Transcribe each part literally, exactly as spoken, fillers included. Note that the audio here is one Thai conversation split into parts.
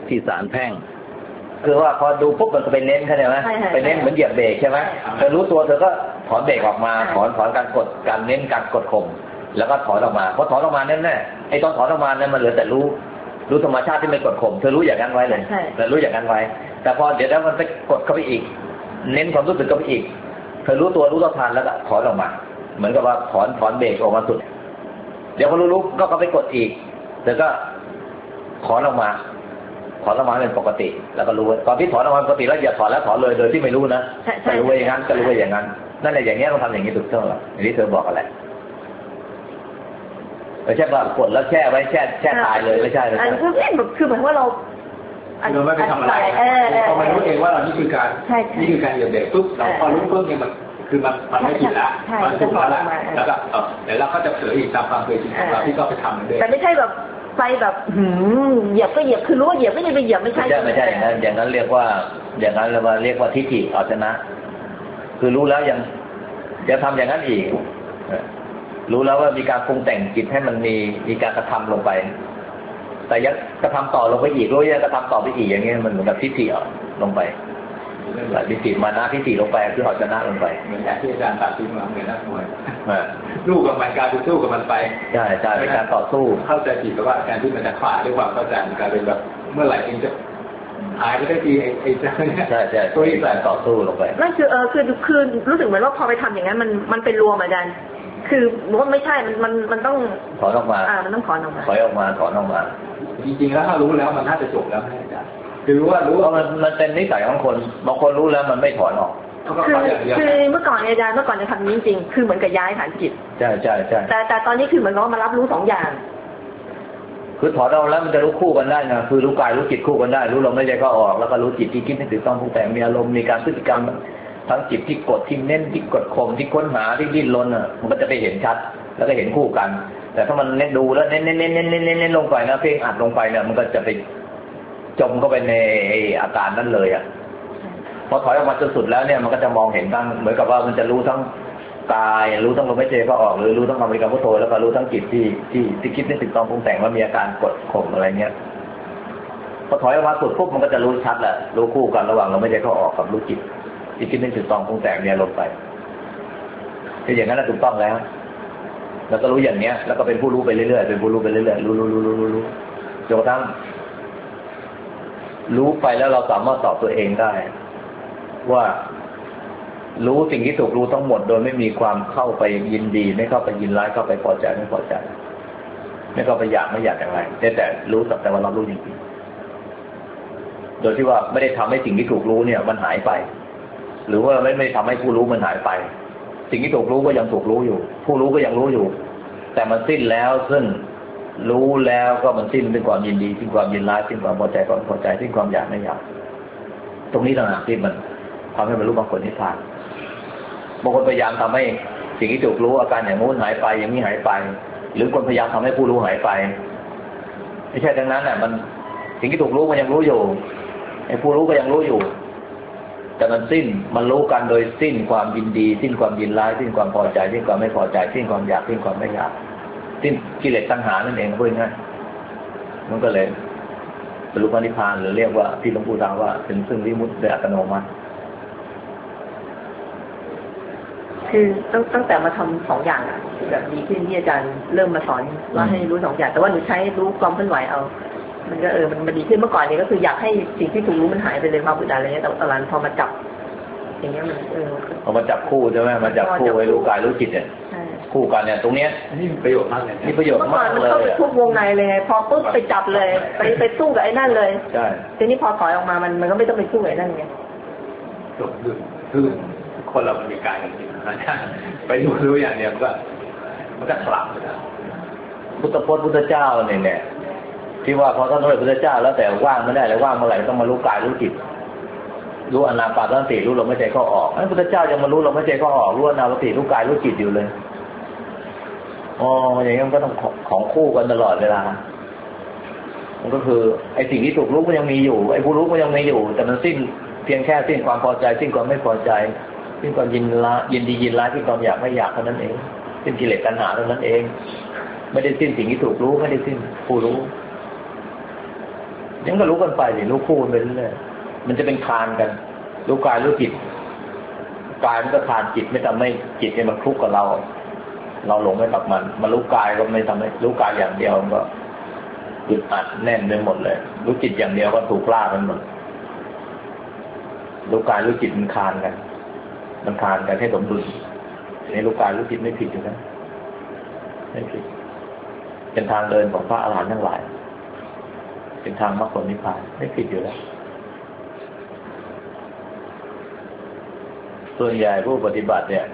ที่ศาลแพ่งคือว่าพอดูปุ๊บมันก็ไปเน้นเข้าใจไหมไปเน้นเหมือนเหยียบเบรกใช่ไหมเธอรู้ตัวเธอก็ถอนเบรกออกมาถอนถอนการกดการเน้นการกดข่มแล้วก็ถอนออกมาพอถอนออกมาแน่ๆไอ้ตอนถอนออกมาเนี่ยมันเหลือแต่รู้รู้ธรรมชาติที่ไม่กดข่มเธอรู้อย่างนั้นไว้เลยแต่รู้อย่างนั้นไว้แต่พอเดี๋ยวแล้วมันไปกดเข้าไปอีกเน้นความรู้สึกเข้าไปอีกเธอรู้ตัวรู้ต่อทันแล้วก็ถอนออกมาเหมือนกับว่าถอนถอนเบรกออกมาสุดเดี๋ยวพอรู้ๆก็เขาไปกดอีกเธอก็ถอนออกมาถอนออกมาเป็นปกติแล้วก็รู้ตอนที่ถอนออกมาปกติแล้วอย่าถอนแล้วถอนเลยโดยที่ไม่รู้นะแต่รู้ว่าอย่างนั้นก็รู้ว่าอย่างนั้นนั่นแหละอย่างนี้ต้องทำอย่างนี้ถูกต้องหรออย่างนี้เธอบอกอะไรไม่ใช่ว่ากดแล้วแช่ไว้แช่แช่ตายเลยไม่ใช่เลยอันนี้คือเหมือนว่าเราเราไม่ไปทำอะไรพอมันรู้เองว่าเรานี่คือการนี่คือการเหยียบเบรกปุ๊บเราพอรู้ปุ๊บเนี่ยมันคือมันมันไม่ผิดละมันถูกแล้วแล้วก็เออเดี๋ยวเราก็จะเผลออีกตามความเคยชินของเราที่ก็ไปทำเลยแต่ไม่ใช่แบบไปแบบหืมเหยียบก็เหยียบคือรู้ว่าเหยียบไม่ได้ไปเหยียบไม่ใช่ไม่ใช่อย่างนั้นอย่างนั้นเรียกว่าอย่างนั้นเราเรียกว่าทิฏฐิเอาชนะคือรู้แล้วยังจะทำอย่างนั้นอีกรู้แล้วว่ามีการปรุงแต่งจิตให้มันมีมีการกระทำลงไปแต่ยังกระทำต่อลงไปอีกรู้ยังกระทำต่อไปอีกอย่างนี้มันเหมือนกับทิฏฐิลงไปทิฏฐิมานะทิฏฐิลงไปคือเอาชนะลงไปเหมือนอย่างที่อาจารย์ตัดทิ้งมาเหมือนนักมวยสู้กับมันการสู้กับมันไปใช่ใช่เป็นการต่อสู้เข้าใจผิดว่าการที่มันจะขาดด้วยความเข้าใจมันกลายเป็นแบบเมื่อไหร่เองจะหายไปได้ทีไอ้ไอ้เจ้าเนี่ยใช่ใช่ตัวที่ต่อสู้ลงไปนั่นคือเออคือคือรู้สึกเหมือนว่าพอไปทำอย่างนั้นมันมันเป็นรวมอาจารย์คือว่าไม่ใช่มันมันมันต้องถอนออกมาอ่ามันต้องถอนออกมาถอยออกมาถอนออกมาจริงๆแล้วถ้ารู้แล้วมันน่าจะจบแล้วอาจารย์คือรู้ว่ารู้ว่ามันมันเป็นนิสัยของคนบางคนรู้แล้วมันไม่ถอนออกคือคือเมื่อก่อนอาจารย์เมื่อก่อนจะทำนี้จริงคือเหมือนกับย้ายฐานจิตใช่ใช่ใช่แต่แต่ตอนนี้คือเหมือนกับว่ามารับรู้สองอย่างคือถอนออกแล้วมันจะรู้คู่กันได้นะคือรู้กายรู้จิตคู่กันได้รู้ลมไม่ใจก็ออกแล้วก็รู้จิตที่คิดที่ถูกต้องทุกแต่มีอารมณ์มีการพฤติกรรมทั้งจิตที่กดที่เน้นที่กดข่มที่ค้นหาที่ดิ้นรนอ่ะมันก็จะไปเห็นชัดแล้วก็เห็นคู่กันแต่ถ้ามันเน้นดูแล้วเน้นเน้นเน้นเน้นเน้นเน้นลงไปนะเพ่งอัดลงไปเนี่ยมันก็จะไปจมเข้าไปในอาการนั้นเลยอ่ะพอถอยออกมาจนสุดแล้วเนี่ยมันก็จะมองเห็นทั้งเหมือนกับว่ามันจะรู้ทั้งกายรู้ทั้งลมหายใจก็ออกหรือรู้ทั้งอเมริกาพุทโธแล้วก็รู้ทั้งจิตที่ที่ที่คิดไม่ถึงต้องปรุงแต่งว่ามีอาการกดข่มอะไรเงี้ยพอถอยออกมาสุดปุ๊บมันก็จะรู้ชัดแหละรู้คู่กันระหว่างลมหายใจก็ออกกับรู้จิตที่คิดไม่ถึงต้องปรุงแต่งเนี่ยลงไปถ้าอย่างนั้นถูกต้องแล้วแล้วก็รู้อย่างเนี้ยแล้วก็เป็นผู้รู้ไปเรื่อยๆเป็นผู้รู้ไปเรื่อยๆรู้รู้รู้รู้รู้รู้จนกระทั่งรู้ไปแล้วเราสามารถตอบตัวเองได้ว่ารู้สิ่งที่ถูกรู้ทั้งหมดโดยไม่มีความเข้าไปยินดีไม่เข้าไปยินร้ายเข้าไปพอใจไม่พอใจไม่เข้าไปอยากไม่อยากอย่างไรแต่แต่รู้สักแต่ว่าเรารู้จริงๆโดยที่ว่าไม่ได้ทำให้สิ่งที่ถูกรู้เนี่ยมันหายไปหรือว่าไม่ไม่ทำให้ผู้รู้มันหายไปสิ่งที่ถูกรู้ก็ยังถูกรู้อยู่ผู้รู้ก็ยังรู้อยู่แต่มันสิ้นแล้วซึ่งรู้แล้วก็มันสิ้นด้วยความยินดีสิ้นความยินร้ายสิ้นความพอใจความพอใจสิ้นความอยากไม่อยากตรงนี้ต่างหากที่มันทำให้บรรลุมรรคผลนิพพานบางคนพยายามทำให้สิ่งที่ถูกรู้อาการอย่างนู้นหายไปอย่างนี้หายไปหรือคนพยายามทำให้ผู้รู้หายไปไม่ใช่ดังนั้นน่ะมันสิ่งที่ถูกรู้มันยังรู้อยู่ไอ้ผู้รู้ก็ยังรู้อยู่แต่มันสิ้นมันรู้กันโดยสิ้นความยินดีสิ้นความยินร้ายสิ้นความพอใจสิ้นความไม่พอใจสิ้นความอยากสิ้นความไม่อยากสิ้นกิเลสตัณหานั่นเองพูดง่ายมันก็เลยบรรลุนิพพานหรือเรียกว่าที่หลวงปู่ตรัสว่าถึงซึ่งวิมุตติโดยอัตโนมัติคือตั้งตั้งแต่มาทำสองอย่างอ่ะแบบดีขึ้นที่อาจารย์เริ่มมาสอนว่าให้รู้สองอย่างแต่ว่าหนูใช้รู้ความเคลื่อนไหวเอามันก็เออมันมันดีขึ้นเมื่อก่อนนี้ก็คืออยากให้สิ่งที่ถูกรู้มันหายไปเลยมาบุดอะไรเงี้ยแต่ตอนหลังพอมาจับอย่างเงี้ยมันเออเอามาจับคู่ใช่ไหมมาจับคู่ไว้รู้กายรู้จิตเนี่ยคู่กันเนี่ยตรงเนี้ยนี่ประโยชน์มากเลยนี่ประโยชน์มากเลยมันเข้าไปทุกวงในเลยพอปุ๊บไปจับเลยไปไปสู้กับไอ้นั่นเลยใช่ทีนี้พอถอยออกมามันมันก็ไม่ต้องไปสู้กับไอ้นั่นไงจบดึงคือคนเรามีกายกับจิตนะไปดูรู้อย่างเนี้ยมันก็มันก็สลับนะพุทธพจน์พุทธเจ้าเนี่ยเนี่ยที่ว่าพอท่านเป็นพุทธเจ้าแล้วแต่ว่างไม่ได้เลยว่างเมื่อไหร่ต้องมารู้กายรู้จิตรู้อนาปานสติรู้ลมหายใจเข้าออกไอ้พุทธเจ้ายังมารู้ลมหายใจเข้าออกรู้อนาปานสติรู้กายรู้จิตอยู่เลยอ๋ออย่างนี้มันก็ต้องของคู่กันตลอดเวลามันก็คือไอ้สิ่งที่ถูกรู้ก็ยังมีอยู่ไอ้ผู้รู้ก็ยังมีอยู่แต่มันสิ้นเพียงแค่สิ้นความพอใจสิ้นความไม่พอใจสิ้นความยินละยินดียินร้ายสิ้นความอยากไม่อยากเท่านั้นเองสิ้นกิเลสตัณหาเท่านั้นเองไม่ได้สิ้นสิ่งที่ถูกรู้ไม่ได้สิ้นผู้รู้ยังก็รู้กันไปสิรู้คู่กันไปเรื่อยมันจะเป็นคานกันรู้กายรู้จิตกายมันก็คานจิตไม่ทำให้จิตเนี่ยมันคลุกกับเราเราหลงไปกับมันมันรู้กายก็ไม่ทำให้รู้กายอย่างเดียวมันก็อึดอัดแน่นไปหมดเลยรู้จิตอย่างเดียวก็ถูกล่ากันหมดรู้กายรู้จิตมันคานกันมันคานกันให้สมดุลในรู้กายรู้จิตไม่ผิดอยู่นะไม่ผิดเป็นทางเดินของพระอรหันต์ทั้งหลายเป็นทางมรรคผลนิพพานไม่ผิดอยู่แล้วส่วนใหญ่ผู้ปฏิบัติเนี่ย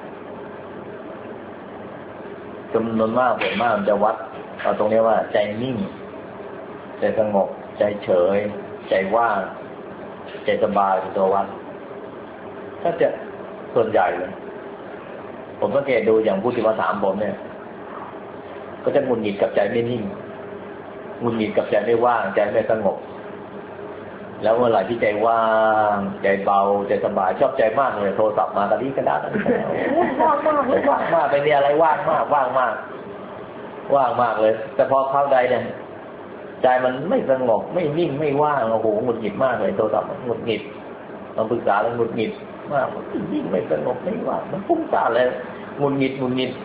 จำนวนมากส่วนมากจะวัดเอาตรงนี้ว่าใจนิ่งใจสงบใจเฉยใจว่างใจสบายเป็นตัววัดถ้าจะส่วนใหญ่เลยผมสังเกตดูอย่างผู้ที่มาถามผมเนี่ยก็จะหงุดหงิดกับใจไม่นิ่งหงุดหงิดกับใจไม่ว่างใจไม่สงบแล้วเมื่อไหร่ที่ใจว่างใจเบาใจสบายชอบใจมากเลยโทรศัพท์มากระดิ่งกระดาษว่างมากเลยว่างมากไปมีอะไรว่างมากว่างมากว่างมากเลยแต่พอเข้าใดเนี่ยใจมันไม่สงบไม่นิ่งไม่ว่างโอ้โหหงุดหงิดมากเลยโทรศัพท์หงุดหงิดต้องปรึกษาแล้วหงุดหงิดมากนิ่งไม่สงบไม่ว่างมันฟุ้งซ่านเลยหงุดหงิดหงุดหงิด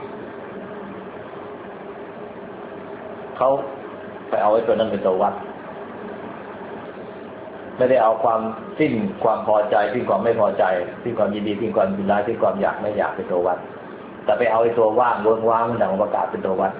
เขาไปเอาไอ้ตัวนั้นเป็นตัววัดไม่ได้เอาความสิ้นความพอใจสิ้นความไม่พอใจสิ้นความยินดีสิ้นความยินร้ายสิ้นความอยากไม่อยากเป็นตัววัดแต่ไปเอาไอ้ตัวว่างเวิ้งว้างมันดังประกาศเป็นตัววัด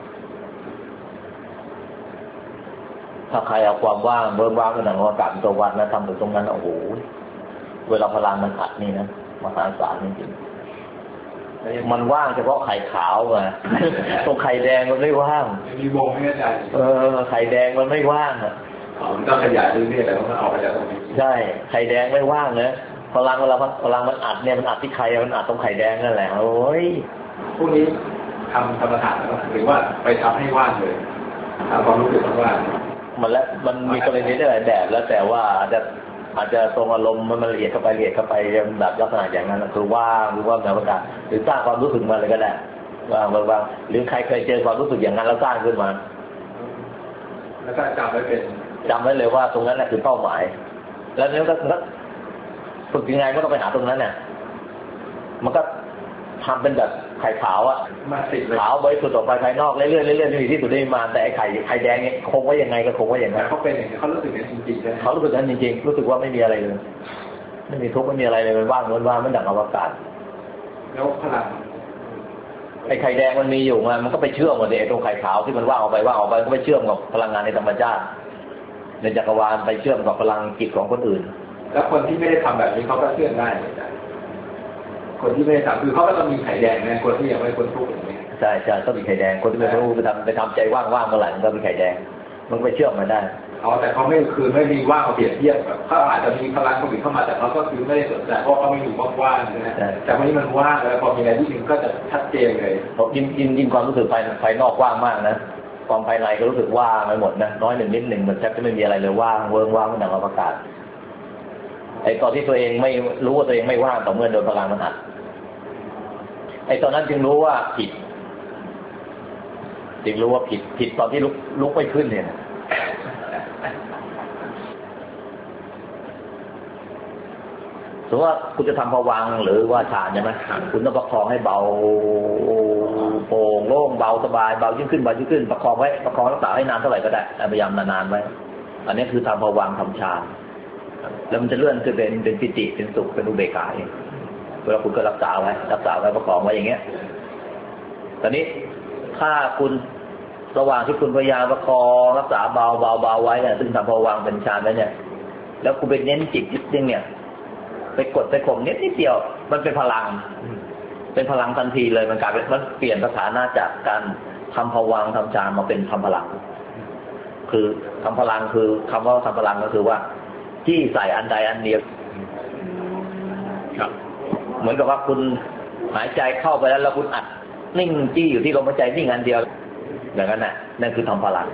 ถ้าใครเอาความว่างเวิ้งว้างมันดังประกาศเป็นตัววัดนะทำถึงตรงนั้นโอ้โหเวลาพลังมันอัดนี่นะมหาศาลจริงๆมันว่างเฉพาะไข่ขาวไงตรงไข่แดงมันไม่ว่างมีวงไม่เข้าใจเออไข่แดงมันไม่ว่างอ่ะมันก็ขยายเรื่อยๆแต่ว่าเอาไปจากตรงนี้ใช่ไข่แดงไม่ว่างนะพลังเวลาพลังมันอัดเนี่ยมันอัดที่ไข่มันอัดตรงไข่แดงนั่นแหละโอ้ยพวกนี้ทำธรรมฐานหรือว่าไปทำให้ว่างเลยทำความรู้สึกว่างมันแล้วมันมีกรณีได้หลายแบบแล้วแต่ว่าอาจจะอาจจะตรงอารมณ์มันละเอียดเข้าไปละเอียดเข้าไปแบบลักษณะอย่างนั้นคือว่างหรือว่าแบบประกาศหรือสร้างความรู้สึกมาเลยก็ได้ว่างว่างหรือใครเคยเจอความรู้สึกอย่างนั้นแล้วสร้างขึ้นมาแล้วก็จำไว้เป็นจำไว้เลยว่าตรงนั้นแหละคือเป้าหมายแล้วนี่ก็ฝึกยังไงก็ต้องไปหาตรงนั้นเนี่ยมันก็ทำเป็นแบบไข่ขาวอะขาวบริสุทธิ์ออกไปภายนอกเรื่อยๆเรื่อยๆไม่มีที่สุดได้มาแต่ไอ้ไข่ไข่แดงเนี่ยคงไว้ยังไงก็คงไว้อย่างนั้นเขาเป็นอย่างนี้เขารู้สึกอย่างจริงๆใช่ไหมเขารู้สึกอย่างนั้นจริงๆรู้สึกว่าไม่มีอะไรเลยไม่มีทุกข์ไม่มีอะไรเลยมันว่างมันว่างมันดั่งอวกาศแล้วพลังไอ้ไข่แดงมันมีอยู่มันก็ไปเชื่อมกับไอ้ตรงไข่ขาวที่มันว่างออกไปว่างออกไปก็ไปเชื่อมกับพลังงานในธรรมชาติในจักรวาลไปเชื่อมกับพลังจิตของคนอื่นแล้วคนที่ไม่ได้ทำแบบนี้เขาก็เชื่อมได้คนที่ไม่ได้ทำคือเขาก็ต้องมีไข่แดงนะคนที่ยังไม่พ้นทุกข์อย่างนี้ใช่ใช่ต้องมีไข่แดงคนที่ไม่รู้ไปทำไปทำใจว่างๆเมื่อไหร่มันก็มีไข่แดงมันไปเชื่อมมันได้อ๋อแต่เขาไม่คือไม่มีว่างมาเปรียบเทียบแบบเขาอาจจะมีพลังคนอื่นเข้ามาแต่เขาก็คือไม่ได้สนใจเพราะเขาไม่มีว่างๆนะแต่วันนี้มันว่างแล้วพอมีอะไรที่หนึ่งก็จะชัดเจนเลยยิ่งยิ่งยิ่งความรู้สึกภายภายนอกว่างมากนะความภายในก็รู้สึกว่างไปหมดนะน้อยหนึ่งนิดหนึ่งมันแทบจะไม่มีอะไรเลยว่างเวิ้งว่างมันดังอวกาศไอ้ตอนที่ตัวเองไม่รู้ว่าตัวเองไม่ว่างต่อเมื่อโดนพลังมันอัดไอ้ตอนนั้นจึงรู้ว่าผิดจึงรู้ว่าผิดผิดตอนที่ลุกลุกไม่ขึ้นเนี่ยสมมติว่าคุณจะทำภวังค์หรือว่าฌานใช่ไหมคุณต้องประคองให้เบาโปร่งโล่งเบาสบายเบายิ่งขึ้นเบายิ่งขึ้นประคองไว้ประคองรักษาให้นานเท่าไหร่ก็ได้พยายามนานๆไว้อันนี้คือทำภวังค์ทำฌานแล้วมันจะเลื่อนขึ้นเป็นเป็นปิติเป็นสุขเป็นอุเบกขาเองเวลาคุณก็รักษาไว้รักษาไว้ประคองไว้อย่างเงี้ยตอนนี้ถ้าคุณระหว่างที่คุณพยายามประคองรักษาเบาเบาเบาไว้เนี่ยซึ่งทำภวังค์เป็นฌานแล้วเนี่ยแล้วคุณไปเน้นจิตนิดนึงเนี่ยไปกดไปข่มนิดนิดเดียวมันเป็นพลังเป็นพลังทันทีเลยมันกลายเป็นมันเปลี่ยนสถานะจากการทำภวังค์ทำฌานมาเป็นทำพลังคือทำพลังคือคำว่าทำพลังก็คือว่าที่ใส่อันใดอันเดียวเหมือนกับว่าคุณหายใจเข้าไปแล้วแล้วคุณอัดนิ่งจี้อยู่ที่ลมหายใจนิ่งอันเดียวอย่างนั้นน่ะนั่นคือทำพลัง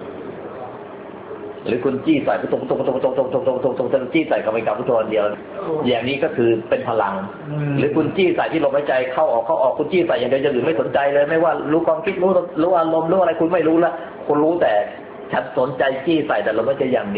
หรือคุณจี้ใส่พุทโธพุทโธพุทโธพุทโธพุทโธพุทโธพุทโธพุทโธจี้ใส่กับไปกับพุทโธอันเดียวอย่างนี้ก็คือเป็นพลังหรือคุณจี้ใส่ที่ลมหายใจเข้าออกเข้าออกคุณจี้ใส่อย่างเดียวจะอื่นไม่สนใจเลยไม่ว่ารู้ความคิดรู้รู้อารมณ์รู้อะไรคุณไม่รู้ละคุณรู้แต่ฉันสนใจจี้ใส่แต่ลมหายใจอย่างเดียว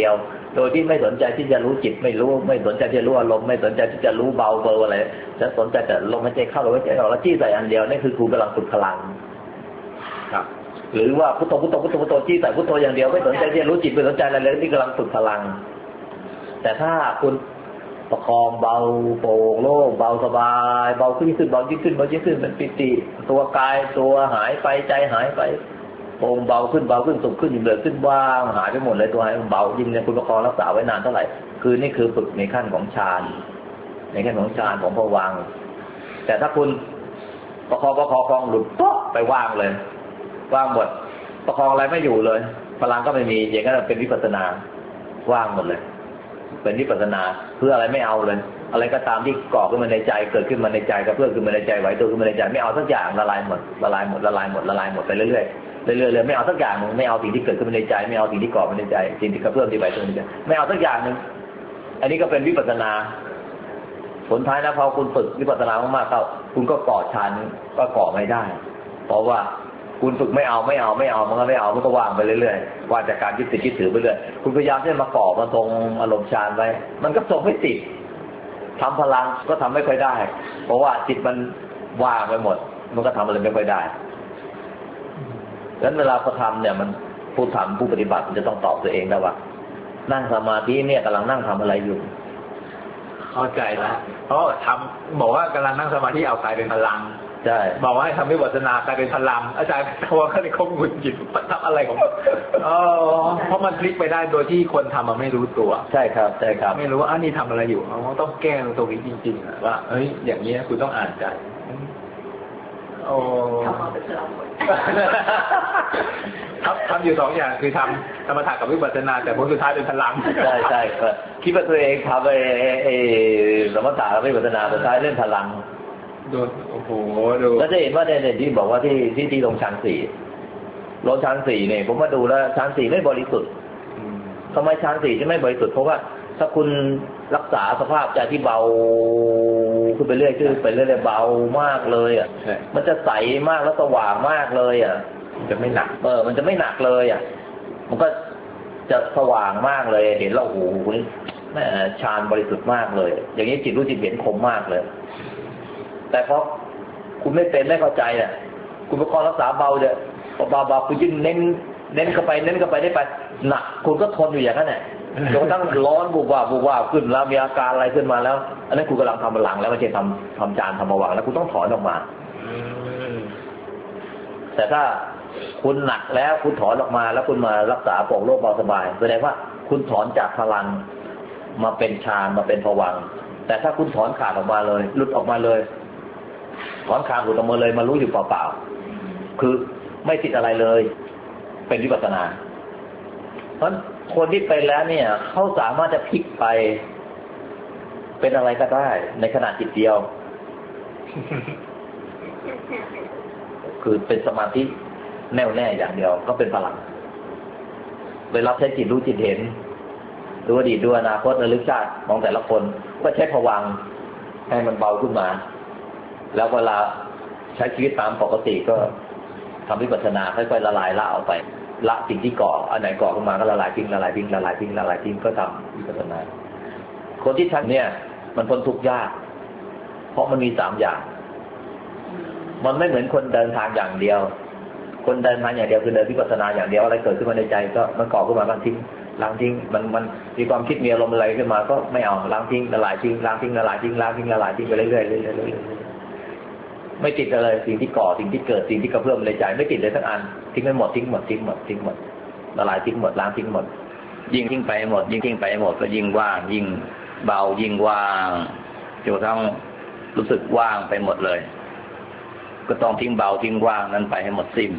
โดยที่ไม่สนใจที่จะรู้จิตไม่รู้ไม่สนใจที่จะรู้อารมณ์ไม่สนใจที่จะรู้เบาเบอร์อะไรฉันสนใจแต่ลมหายใจเข้าลมหายใจออกแล้วจี้ใส่อันเดียวนี่คือคุณกำลังฝึกพลังครับหรือว่าพุทโธพุทโธพุทโธพุทโธจี้ใส่พุทโธอย่างเดียวไม่สนใจที่จะรู้จิตไม่สนใจอะไรเลยนี่กำลังฝึกพลังแต่ถ้าคุณประคองเบาโปร่งโล่งเบาสบายเบาขึ้นขึ้นเบายิ่งขึ้นเบายิ่งขึ้นมันปิติตัวกายตัวหายไปใจหายไปโปร่งเบาขึ้นเบาขึ้นสุขขึ้นยิ่งเดือดขึ้นว่างหายไปหมดเลยตัวหายเบายิ่งเนี่ยคุณประคองรักษาไว้นานเท่าไหร่คือนี่คือฝึกในขั้นของฌานในขั้นของฌานของภวังค์แต่ถ้าคุณประคองประคองคองหลุดปุ๊บไปว่างเลยว่างหมดประคองอะไรไม่อยู่เลยพลังก็ไม่มีอย่างนั้นเป็นวิปัสสนาว่างหมดเลยเป็นวิปัสสนาเพื่ออะไรไม่เอาเลยอะไรก็ตามที่ก่อขึ้นมาในใจเกิดขึ้นมาในใจกับเพื่อขึ้นมาในใจไหวตัวขึ้นมาในใจไม่เอาสักอย่างละลายหมดละลายหมดละลายหมดละลายหมดไปเรื่อยๆเรื่อยๆเลยไม่เอาสักอย่างนึงไม่เอาสิ่งที่เกิดขึ้นมาในใจไม่เอาสิ่งที่ก่อมาในใจสิ่งที่กระเพื่อมที่ไหวตัวในใจไม่เอาสักอย่างนึงอันนี้ก็เป็นวิปัสสนาผลท้ายนะพอคุณฝึกวิปัสสนามากๆเข้าคุณก็ก่อฌานก็ก่อไม่ได้เพราะว่าคุณฝึกไม่เอาไม่เอาไม่เอามันก็ไม่เอามันก็ว่างไปเรื่อยๆว่างจากการยึดติดยึดถือไปเรื่อยคุณพยายามที่จะมาก่อมาทรงอารมณ์ฌานไว้มันก็ทรงไม่ติดทำพลังก็ทำไม่ค่อยได้เพราะว่าจิตมันว่างไปหมดมันก็ทำอะไรไม่ค่อยได้ดังนั้นเวลาเขาทำเนี่ยมันผู้ทำผู้ปฏิบัติมันจะต้องตอบตัวเองได้ว่านั่งสมาธิเนี่ยกำลังนั่งทำอะไรอยู่เข้าใจแล้วเพราะทำบอกว่ากำลังนั่งสมาธิเอากายเป็นพลังใช่บอกว่าให้ทำวิปัสสนากลายเป็นพลังอาจารย์เขาเขาเลยเขาหงุดหงิดทำอะไรของเออเพราะมันพลิกไปได้โดยที่คนทำมันไม่รู้ตัวใช่ครับใช่ครับไม่รู้ว่าอันนี้ทำอะไรอยู่เขาต้องแก้ตรงนี้จริงๆว่าเฮ้ยอย่างนี้คุณต้องอ่านใจโอ้ทำมาเป็นพลังหมดทำทำอยู่สองอย่างคือทำธรรมถะกับวิปัสสนาแต่ผลสุดท้ายเป็นพลังใช่ใช่คิดว่าตัวเองทำไอ้ไอ้ธรรมถะกับวิปัสสนาสุดท้ายเล่นพลังโดนโอ้โหดูแล้วจะเห็นว่าในที่บอกว่าที่ที่ที่ลงชั้นสี่ลงชั้นสี่เนี่ยผมมาดูแล้วชั้นสี่ไม่บริสุทธิ์ทำไมชั้นสี่จะไม่บริสุทธิ์เพราะว่าถ้าคุณรักษาสภาพใจที่เบาขึ้นไปเรื่อยขึ้นไปเรื่อยๆเบามากเลยอ่ะมันจะใสมากแล้วสว่างมากเลยอ่ะจะไม่หนักเออมันจะไม่หนักเลยอ่ะมันก็จะสว่างมากเลยเห็นแล้วโอ้โหนี่แม่ฌานบริสุทธิ์มากเลยอย่างนี้จิตรู้จิตเห็นคมมากเลยแต่เพราะคุณไม่เป็นไม่เข้าใจเนี่ยคุณประคองรักษาเบาเนี่ยเบาๆคุณยิ่งเน้นเน้นเข้าไปเน้นเข้าไปได้ไปหนักคุณก็ทนอยู่อย่างนั้นแหละจนกระทั่งร้อนบุบว่าบุบว่าขึ้นแล้วมีอาการอะไรขึ้นมาแล้วอันนั้นคุณกำลังทำพลังแล้วไม่ใช่ทำทำจานทำมาวางแล้วคุณต้องถอนออกมาแต่ถ้าคุณหนักแล้วคุณถอนออกมาแล้วคุณมารักษาโปร่งโล่งเบาสบายแสดงว่าคุณถอนจากพลังมาเป็นฌานมาเป็นภวังค์แต่ถ้าคุณถอนขาดออกมาเลยหลุดออกมาเลยถอนขาดหลุดออกมาเลยมารู้อยู่เปล่าๆคือไม่ติดอะไรเลยเป็นวิปัสสนาเพราะคนที่ไปแล้วเนี่ยเขาสามารถจะพลิกไปเป็นอะไรก็ได้ในขณะจิตเดียวคือเป็นสมาธิแน่วแน่อย่างเดียวก็เป็นพลังเวลาใช้จิตรู้จิตเห็นดูอดีตดูอนาคตระลึกชาติของแต่ละคนก็ใช้ภวังค์ให้มันเบาขึ้นมาแล้วเวลาใช้ชีวิตตามปกติก็ทำวิปัสสนาค่อยๆละลายละออกไปละสิ่งที่ก่ออันไหนก่อขึ้นมาก็ละลายทิ้งละลายทิ้งละลายทิ้งละลายทิ้งก็ทำวิปัสสนาคนที่ทำเนี่ยมันพ้นทุกข์ยากเพราะมันมีสามอย่างมันไม่เหมือนคนเดินทางอย่างเดียวคนเดินทางอย่างเดียวคือเดินวิปัสสนาอย่างเดียวอะไรเกิดขึ้นมาในใจก็มันก่อขึ้นมาก็ทิ้งล้างทิ้งมันมันมีความคิดมีอารมณ์อะไรขึ้นมาก็ไม่เอาล้างทิ้งละลายทิ้งล้างทิ้งละลายทิ้งล้างทิ้งละลายทิ้งไปเรื่อยๆเรื่อยๆเรื่อยๆไม่ติดอะไรสิ่งที่ก่อสิ่งที่เกิดสิ่งที่กระเพื่อมในใจไม่ติดเลยทั้งอันทิ้งไปหมดทิ้งหมดทิ้งหมดทิ้งหมดละลายทิ้งหมดล้างทิ้งหมดยิ่งทิ้งไปหมดยิ่งทิ้งไปหมดก็ยิ่งว่างยิ่งเบายิ่งว่างจนทั้งรู้สึกว่างไปหมดเลยก็ต้องทิ้งเบาทิ้งว่างนั้นไปให้หมดสิ้น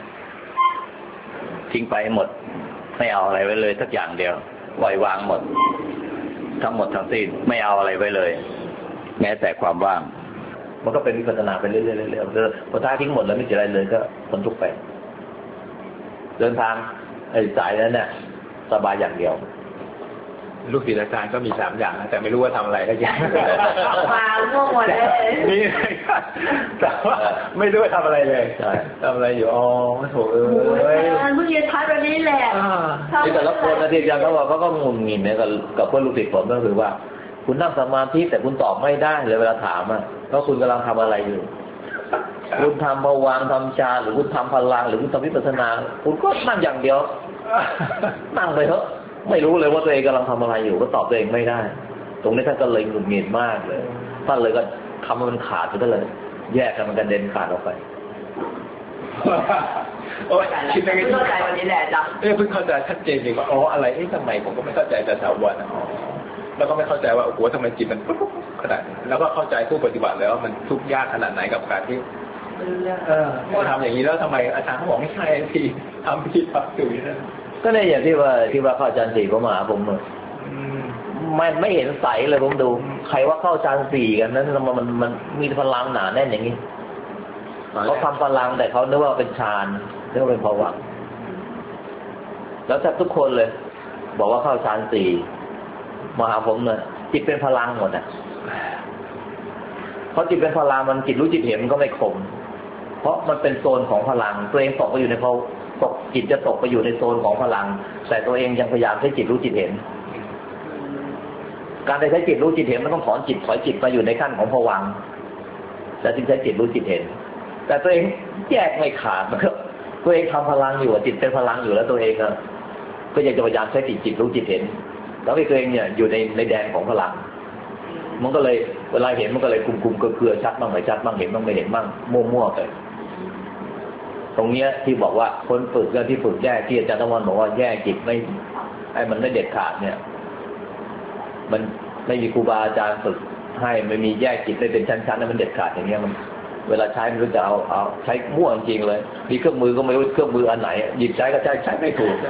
ทิ้งไปให้หมดไม่เอาอะไรไว้เลยสักอย่างเดียวปล่อยวางหมดทั้งหมดทั้งสิ้นไม่เอาอะไรไว้เลยแม้แต่ความว่างมันก็เป็นวิปัสสนาไปเรื่อยๆเรื่อยๆพอท้ายทิ้งหมดแล้วไม่เจออะไรเลยก็พ้นทุกข์ไปเดินทางไอ้สายนั้นเนี่ยสบายอย่างเดียวลูกศิษย์อาจารย์ก็มีสามอย่างนะแต่ไม่รู้ว่าทำอะไรก็อย่างมาง่วงหมดเลยนี่แต่ว่าไม่รู้ว่าทำอะไรเลยทำอะไรอยู่อ๋อโถเอ้ยเพิ่งเรียนทัศน์วันนี้แหละที่แต่ละคนนะที่อาจารย์เขาบอกเขาก็งุนงิดเนี่ยกับกับเพื่อนลูกศิษย์ผมก็คือว่าคุณนั่งสมาธิแต่คุณตอบไม่ได้เลยเวลาถามอ่ะว่าคุณกำลังทำอะไรอยู่คุณทำภวังค์ทำฌานหรือคุณทำพลังหรือคุณทำวิปัสสนาคุณก็นั่งอย่างเดียวนั่งไปเถอะไม่รู้เลยว่าตัวเองกำลังทำอะไรอยู่ก็ตอบตัวเองไม่ได้ตรงนี้ท่านก็เลยหงุดหงิดมากเลยท่านเลยก็ทำมันขาดไปเลยแยกกันมันกระเด็นขาดออกไปโอ้ยคิดไม่เข้าใจวันนี้แหละจ้ะเอ้ยเพิ่งเข้าใจชัดเจนจริงว่าอ๋ออะไรเอ๊ะทำไมผมก็ไม่เข้าใจแต่ถาวรอ๋อแล้วก็ไม่เข้าใจว่าโอ้โหทำไมจิตมันปุ๊บปุ๊บขนาดนี้แล้วก็เข้าใจผู้ปฏิบัติแล้วว่ามันทุกข์ยากขนาดไหนกับการที่เออทำอย่างนี้แล้วทำไมอาจารย์เขาบอกไม่ใช่ทีทำผิดทำถูกนั่นก็เนี่ยอย่างที่ว่าที่ว่าเข้าฌานสี่ผมมาผมมันไม่เห็นใสเลยผมดูใครว่าเข้าฌานสี่กันนั้นมันมันมันมีพลังหนาแน่นอย่างนี้เขาทำพลังแต่เขานึกว่าเป็นฌานนึกว่าเป็นภวังค์แล้วแทบทุกคนเลยบอกว่าเข้าฌานสี่มาหาผมเนี่ยจิตเป็นพลังหมดอ่ะเพราะจิตเป็นพลังมันจิตรู้จิตเห็นมันก็ไม่คมเพราะมันเป็นโซนของพลังตัวเองตกไปอยู่ในเขาตกจิตจะตกไปอยู่ในโซนของพลังแต่ตัวเองยังพยายามใช้จิตรู้จิตเห็นการใช้จิตรู้จิตเห็นมันต้องถอนจิตถอยจิตมาอยู่ในขั้นของภวังค์แต่จึงใช้จิตรู้จิตเห็นแต่ตัวเองแยกไม่ขาดมันก็ตัวเองทำพลังอยู่จิตเป็นพลังอยู่แล้วตัวเองก็ยังจะพยายามใช้จิตจิตรู้จิตเห็นแล้วตัวเองเนี่ยอยู่ในในแดนของพลังมันก็เลยเวลาเห็นมันก็เลยคุมคุมเกลือชัดบ้างไม่ชัดบ้างเห็นบ้างไม่เห็นบ้างมั่วๆไปตรงเนี้ยที่บอกว่าคนฝึกก็ที่ฝึกแยกที่อาจารย์ตะวันบอกว่าแยกจิตไม่ไอ้มันไม่เด็ดขาดเนี่ยมันไม่มีครูบาอาจารย์ฝึกให้ไม่มีแยกจิตได้เป็นชั้นๆนั้นมันเด็ดขาดอย่างเงี้ยมันเวลาใช้มันก็จะเอาเอาใช้มั่วจริงเลยมีเครื่องมือก็ไม่รู้เครื่องมืออันไหนหยิบใช้ก็ใช้ใช้ไม่ถูก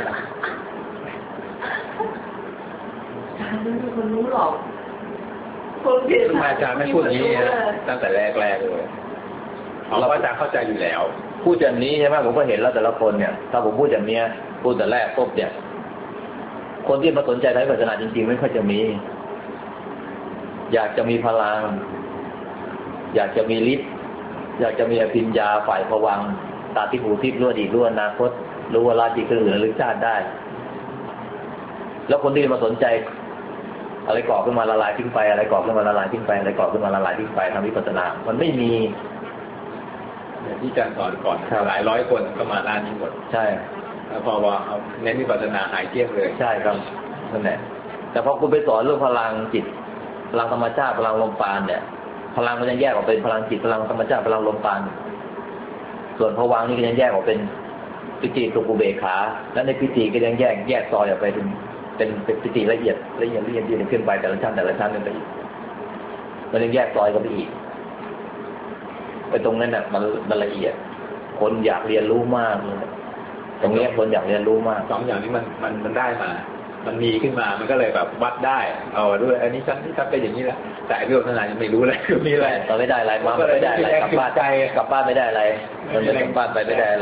ไม่มีคนรู้หรอกอาจารย์ไม่พูดอย่างนี้ตั้งแต่แรกๆเลยเราอาจารย์เข้าใจอยู่แล้วพูดอย่างนี้ใช่ไหมผมก็เห็นแล้วแต่ละคนเนี่ยถ้าผมพูดอย่างนี้พูดแต่แรกปุ๊บเนี่ยคนที่มาสนใจทางวิปัสสนาจริงๆไม่ค่อยจะมีอยากจะมีพลังอยากจะมีฤทธิ์อยากจะมีอภิญญาฝ่ายภวังค์ตาทิพย์หูทิพย์รู้อดีตรู้อนาคตรู้เวลาจิตเคลื่อนไหวระลึกชาติได้แล้วคนที่มาสนใจอะไรก่อขึ้นมาละลายทิ้งไปอะไรก่อขึ้นมาละลายทิ้งไปอะไรก่อขึ้นมาละลายทิ้งไปทำวิปัสสนามันไม่มีที่อาจารย์สอนก่อนหลายร้อยคนก็มาด้านนี้หมดใช่แล้วพอว่าเอาเน้นวิปัสสนาหายเกลี้ยงเลยใช่ครับนั่นแหละแต่พอคุณไปสอนเรื่องพลังจิตพลังธรรมชาติพลังลมปราณเนี่ยพลังมันยังแยกออกเป็นพลังจิตพลังธรรมชาติพลังลมปราณส่วนภวังค์นี่ก็ยังแยกออกเป็นปิติสุขอุเบกขาและในปิติก็ยังแยกแยกซอยออกไปถึงเป็นเป็นปิติละเอียดละเอียดละเอียดที่ขึ้นไปแต่ละชั้นแต่ละชั้นนึงไปอีกมันยังแยกซอยกันไปอีกไปตรงนั้นน่ะมันมันละเอียดคนอยากเรียนรู้มากเลยตรงนี้คนอยากเรียนรู้มากสองอย่างนี้มันมันมันได้มามันมีขึ้นมามันก็เลยแบบวัดได้เอาด้วยอันนี้ชั้นที่ชั้นเป็นอย่างนี้แหละแต่เรื่องขนาดยังไม่รู้เลยคือมีอะไรเราไม่ได้อะไรมาไม่ได้อะไรกลับบ้านกลับบ้านไม่ได้อะไรมันไม่กลับบ้านไปไม่ได้อะไร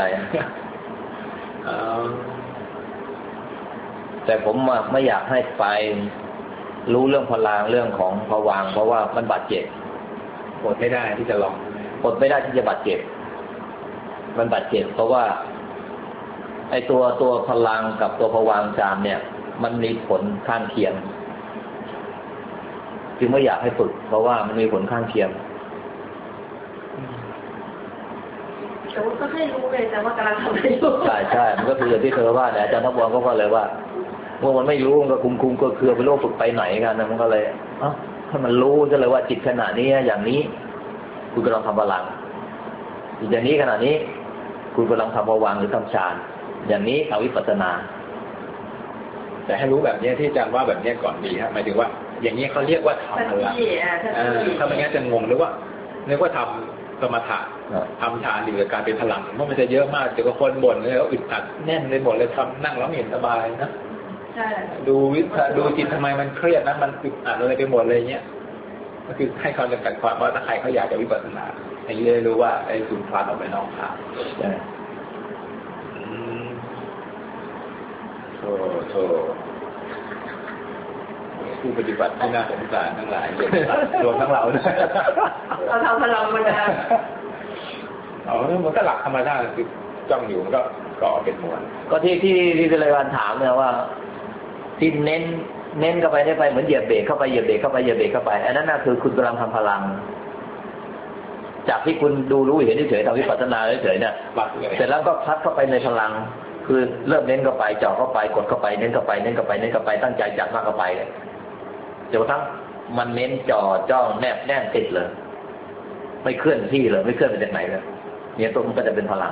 แต่ผมไม่อยากให้ไปรู้เรื่องพลังเรื่องของภวังค์เพราะว่ามันบาดเจ็บอดไม่ได้ที่จะลองอดไม่ได้ที่จะบาดเจ็บมันบาดเจ็บเพราะว่าไอ้ตัวตัวพลังกับตัวภวังค์ฌานเนี่ยมันมีผลข้างเคียงจึงไม่อยากให้ฝึกเพราะว่ามันมีผลข้างเคียงแต่ว่าก็ให้รู้เลยแต่ว่ากำลังทำอะไรอยู่ใช่ใช่มันก็คืออย่างที่เธอว่าเนี่ยอาจารย์ทัพวรก็ว่าเลยว่าเมื่อมันไม่รู้มันก็คุมคุมก็คือไปโลกฝึกไปไหนกันนะมันก็เลยเอ้าถ้ามันรู้จะเลยว่าจิตขณะนี้อย่างนี้คุณกำลังทำพลังจิตอย่างนี้ขณะนี้คุณกำลังทำภวังค์หรือทำฌานอย่างนี้เอาวิปัสสนาแต่ให้รู้แบบนี้ที่อาจารย์ว่าแบบนี้ก่อนดีครับหมายถึงว่าอย่างนี้เขาเรียกว่าทำพลังถ้าไม่งั้นจะงงหรือว่านึกว่าทำสมถะทำฌานอยู่กับการเป็นพลังเพราะมันจะเยอะมากเดี๋ยวก็คนบ่นเลยว่าอึดอัดแน่นเลยหมดเลยทำนั่งแล้วเห็นสบายนะดูวิดูจิตทำไมมันเครียดนะมันอึดอัดอะไรไปหมดเลยเนี้ยก็คือให้เขาจำกัดความว่าถ้าใครเขาอยากจะวิปัสสนาอย่างนี้เลยรู้ว่าไอ้สุนทรออกไปนอกทางโธ่โธ่ผู้ปฏิบัติที่น่าสงสารทั้งหลายรวมทั้งเราด้วยเราทำพลังมันนะอ๋อมันก็หลักธรรมชาติคือจ้องอยู่มันก็ก่อเป็นมวลก็ที่ที่ที่เลยวันถามเนี่ยว่าที่เน้นเน้นเข้าไปได้ไปเหมือนเหยียบเบรกเข้าไปเหยียบเบรกเข้าไปเหยียบเบรกเข้าไปอันนั้นน่ะคือคุณกำลังทำพลังจากที่คุณดูรู้เห็นเฉยๆทำวิปัสสนาเฉยๆเนี่ยเสร็จแล้วก็พัดเข้าไปในพลังคือเริ่มเน้นเข้าไปจ่อเข้าไปกดเข้าไปเน้นเข้าไปเน้นเข้าไปเน้นเข้าไปตั้งใจจัดมากเข้าไปจนกระทั่งมันเน้นจ่อจ้องแนบแน่นติดเลยไม่เคลื่อนที่เลยไม่เคลื่อนไปจากไหนเลยเนี่ยตัวมันก็จะเป็นพลัง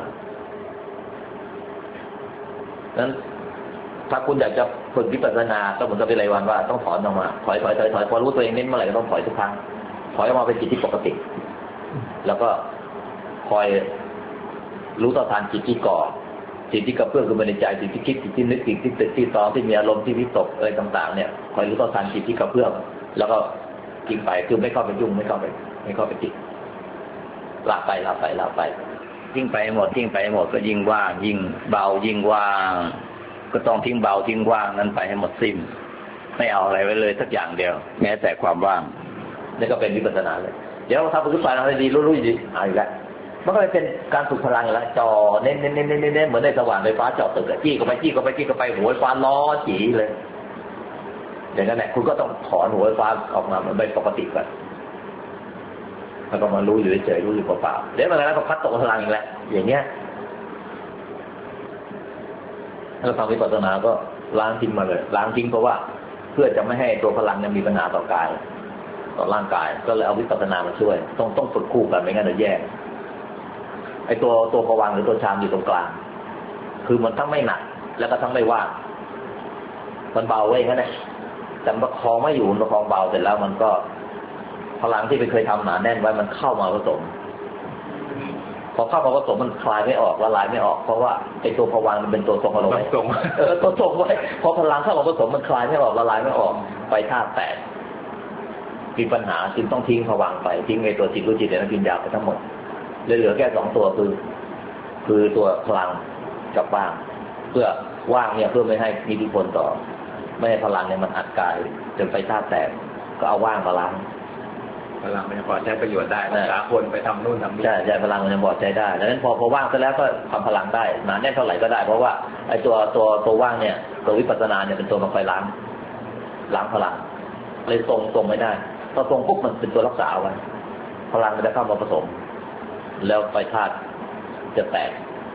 นั้นถ้าคุณอยากจะฝึกวิปัสสนาก็เหมือนกับเป็นรายวันว่าต้องถอนออกมาถอยถอยถอยถอยพอรู้ตัวเองเน้นเมื่อไหร่ก็ต้องถอยทุกครั้งถอยออกมาเป็นจิตที่ปกติแล้วก็คอยรู้ต่อทานจิตที่ก่อจิตที่กระเพื่อมขึ้นมาในใจจิตที่คิดจิตที่นึกจิตที่ตึกที่ตองที่มีอารมณ์ที่วิตกอะไรต่างๆเนี่ยคอยรู้ต่อทานจิตที่กระเพื่อมแล้วก็ทิ้งไปคือไม่เข้าไปยุ่งไม่เข้าไปไม่เข้าไปติดหลับไปหลับไปหลับไปยิ่งไปหมดยิ่งไปหมดก็ยิ่งว่างยิ่งเบายิ่งว่างก็ต้องทิ้งเบาทิ้งว่างนั้นไปให้หมดสิ้นไม่เอาอะไรไว้เลยสักอย่างเดียวแม้แต่ความว่างนี่ก็เป็นวิปัสสนาเลยเดี๋ยวเราทำฝึกไปเราได้ดีรู้ๆดีเอาอีกแล้วมันก็เลยเป็นการฝึกพลังแล้วจ่อเน้นเน้นเน้นเน้นเน้นเหมือนในสว่านไฟฟ้าจ่อตึกจี้ก็ไปจี้ก็ไปจี้ก็ไปหัวไฟฟ้าล้อจีเลยอย่างนั้นแหละคุณก็ต้องถอนหัวไฟฟ้าออกมามันเป็นปกติก่อนแล้วก็มารู้อยู่เฉยรู้อยู่เปล่าๆเดี๋ยวมันแล้วก็พัดตกพลังอีกแล้วอย่างเงี้ยถ้าเราทำวิปัสสนาก็ล้างทิ้งมาเลยล้างทิ้งเพราะว่าเพื่อจะไม่ให้ตัวพลังเนี่ยมีปัญหาต่อกายต่อร่างกายก็เลยเอาวิปัสสนามาช่วยต้องต้องฝึกคู่กันไม่งั้นจะแย่ไอ้ตัวตัวภวังค์หรือตัวฌานอยู่ตรงกลางคือมันทั้งไม่หนักแล้วก็ทั้งไม่ว่างมันเบาไว้งั้นแหละแต่ประคองไม่อยู่ประคองเบาเสร็จแล้วมันก็พลังที่ไปเคยทำหนาแน่นไว้มันเข้ามาผสมพอเข้ามาผสมมันคลายไม่ออกละลายไม่ออกเพราะว่าไอ้ตัวภวังค์มันเป็นตัวทรงอารมณ์เออตัวทรงไว้พอพลังเข้ามาผสมมันคลายไม่ออกละลายไม่ออกไปธาตุแตกมีปัญหาจึงต้องทิ้งภวังค์ไปทิ้งไอ้ตัวจิตรู้จิตและวิญญาณไปทั้งหมดเหลือแค่สองตัวคือคือตัวพลังกับว่างเพื่อว่างเนี่ยเพื่อไม่ให้มีอิทธิพลต่อไม่ให้พลังเนี่ยมันอัดกายจนไปธาตุแตกก็เอาว่างมาล้างพลังมันจะพอใช้ประโยชน์ได้รักษาคนไปทำนู่นทำนี่ใช่ใช่พลังมันจะพอใช้ได้ดังนั้นพอพอว่างเสร็จแล้วก็ทำพลังได้หนาแน่นเท่าไหร่ก็ได้เพราะว่าไอ้ตัวตัวตัวว่างเนี่ยตัววิปัสสนาเนี่ยเป็นตัวมาคอยล้างล้างพลังเลยทรงทรงไม่ได้พอทรงปุ๊บมันเป็นตัวรักษาไว้พลังมันจะเข้ามาผสมแล้วไปธาตุจะแตก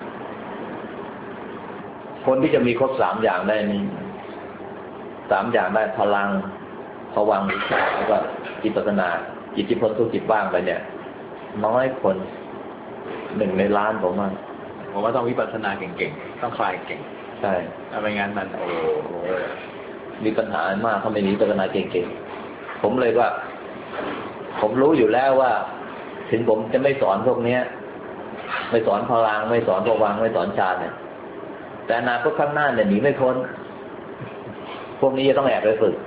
คนที่จะมีครบสามอย่างได้นี่สามอย่างได้พลังภวังค์แล้วก็วิปัสสนาจิตที่พ้นทุกข์จิตว่างไปเนี่ยน้อยคนหนึ่งในล้านผมว่าผมว่าต้องวิปัสสนาเก่งๆต้องคลายเก่งใช่ถ้าไม่งั้นมันโอ้โหมีปัญหามากเขาไม่มีวิปัสสนาเก่งๆผมเลยว่าผมรู้อยู่แล้วว่าถึงผมจะไม่สอนพวกนี้ไม่สอนพลังไม่สอนภวังค์ไม่สอนฌานเนี่ยแต่อนาคตข้างหน้าเนี่ยหนีไม่พ้นพวกนี้จะต้องแอบไปฝึก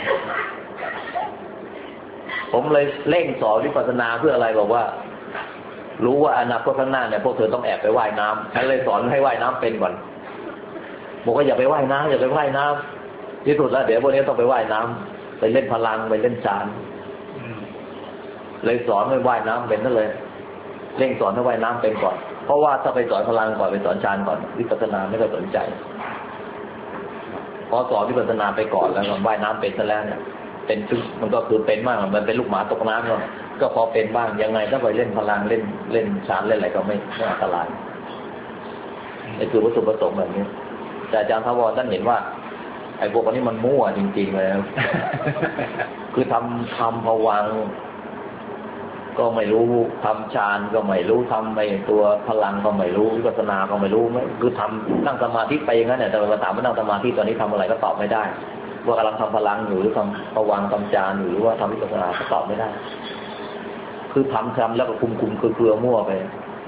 ผมเลยเร่งสอนวิปัสสนาเพื่ออะไรบอกว่ารู้ว่าอนาคตข้างหน้าเนี่ยพวกเธอต้องแอบไปว่ายน้ำฉันเลยสอนให้ว่ายน้ำเป็นก่อนบอกว่าอย่าไปว่ายน้ำอย่าไปว่ายน้ำที่สุดแล้วเดี๋ยวพวกนี้ต้องไปว่ายน้ำไปเล่นพลังไปเล่นฌานเลยสอนให้ว่ายน้ำเป็นนั่นเลยเร่งสอนให้ว่ายน้ำเป็นก่อนเพราะว่าถ้าไปสอนพลังก่อนไปสอนฌานก่อนวิปัสสนาไม่ค่อยสนใจพอสอนวิปัสสนาไปก่อนแล้วว่ายน้ำเป็นซะแล้วเนี่ยเป็นมันก็คือเป็นบ้างมันเป็นลูกหมาตกน้ำก็ก็พอเป็นบ้างยังไงถ้าไปเล่นพลังเล่นเล่นฌานเล่นอะไรก็ไม่ไม่อันตรายนี่คือวัตถุประสงค์แบบนี้แต่อาจารย์ทวารท่านเห็นว่าไอ้พวกนี้มันมั่วจริงๆเลยคือทำทำภวังค์ก็ไม่รู้ทำฌานก็ไม่รู้ทำไปตัวพลังก็ไม่รู้วิปัสสนาก็ไม่รู้ไม่คือทำนั่งสมาธิไปอย่างนั้นเนี่ยแต่มาถามว่านั่งสมาธิตอนนี้ทำอะไรก็ตอบไม่ได้ว่ากำลังทำพลังอยู่หรือทำภวังค์ทำฌานอยู่หรือว่าทำวิปัสสนาก็ตอบไม่ได้คือทำทำแล้วก็คุมคุมคือเกลือมั่วไป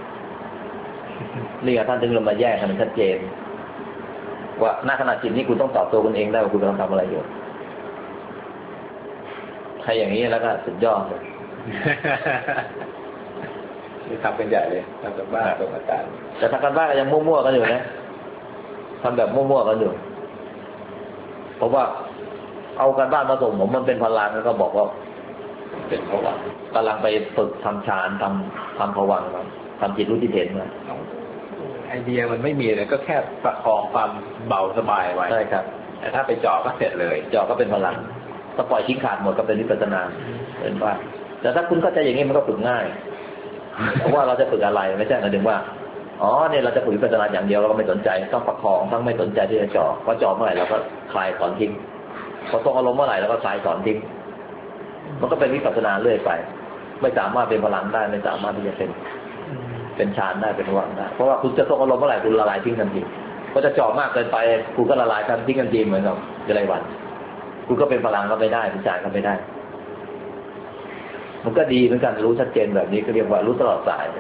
นี่ท่านจึงลงมาแยกให้มันชัดเจนว่าหน้าขณะจิตนี้คุณต้องตอบตัวคุณเองได้ว่าคุณกำลังทำอะไรอยู่ใครอย่างนี้แล้วก็สุดยอดเลยนี่ทำเป็นใหญ่เลยทำแบบบ้าตรงอาจารย์แต่ทำกันบ้าก็ยังมั่วๆกันอยู่นะทำแบบมั่วๆกันอยู่เพราะว่าเอาการบ้านมาส่งผมมันเป็นพลังแล้วก็บอกว่าเป็นภวังค์กำลังไปฝึกทำฌานทำทำภวังค์ทำจิตรู้จิตเห็นมาไอเดียมันไม่มีเลยก็แค่ประคองความเบาสบายไว้ใช่ครับแต่ถ้าไปเจาะก็เสร็จเลยเจาะก็เป็นพลังถ้าปล่อยทิ้งขาดหมดก็เป็นวิปัสสนาเป็นว่าแต่ถ้าคุณเข้าใจอย่างนี้มันก็ฝึกง่ายเพราะว่าเราจะฝึกอะไรไม่ใช่หมายถึงว่าอ๋อเนี่ยเราจะฝึกวิปัสสนาอย่างเดียวเราก็ไม่สนใจต้องประคองต้องไม่สนใจที่จะเจาะพอเจาะเมื่อไหร่เราก็คลายถอนทิ้งพอตรงอารมณ์เมื่อไหร่เราก็คลายถอนทิ้งมันก็เป็นวิปัสสนาเรื่อยไปไม่สามารถเป็นพลังได้ไม่สามารถที่จะเป็นเป็นฌานได้เป็นภวังค์ได้เพราะว่าคุณจะตรงอารมณ์เมื่อไหร่คุณละลายทิ้งทันทีพอจะเจาะมากเกินไปคุณก็ละลายทันทิ้งทันทีเหมือนกับจะไรวันคุณก็เป็นพลังก็ไม่ได้เป็นฌานก็ไม่ได้มันก็ดีเหมือนกันรู้ชัดเจนแบบนี้ก็เรียกว่ารู้ตลอดสาย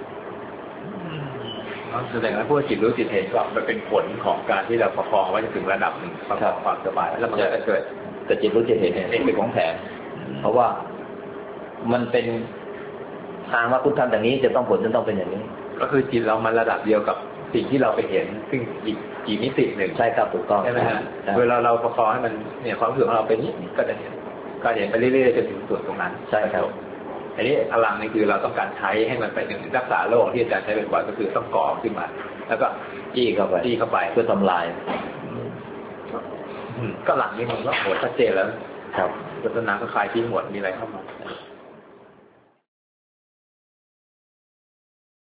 แสดงว่าพวกจิตรู้จิตเห็นก็มันเป็นผลของการที่เราประคองไว้ถึงระดับหนึ่งประคองความสบายแล้วมันก็จะเกิดแต่จิตรู้จิตเห็นเนี่ยเป็นของแถมเพราะว่ามันเป็นทางว่าคุณทำอย่างนี้จะต้องผลจะต้องเป็นอย่างนี้ก็คือจิตเรามันระดับเดียวกับสิ่งที่เราไปเห็นซึ่งอีกกี่มิติหนึ่งใช่ครับถูกต้องใช่ไหมฮะเวลาเราประคองให้มันเนี่ยความรู้สึกของเราเป็นนี้ก็จะเห็นก็เห็นไปเรื่อยๆจนถึงส่วนตรงนั้นใช่ครับอันนี้พลังนี่คือเราต้องการใช้ให้มันไปหนึ่งรักษาโรคที่อาจารย์ใช้บ่อยๆก็คือต้องก่อขึ้นมาแล้วก็จี้เข้าไปจี้เข้าไปเพื่อทำลายก็หลังนี้มันก็โหชัดเจนแล้วครับศาสนาก็คลายทิ้งหมดมีอะไรเข้ามา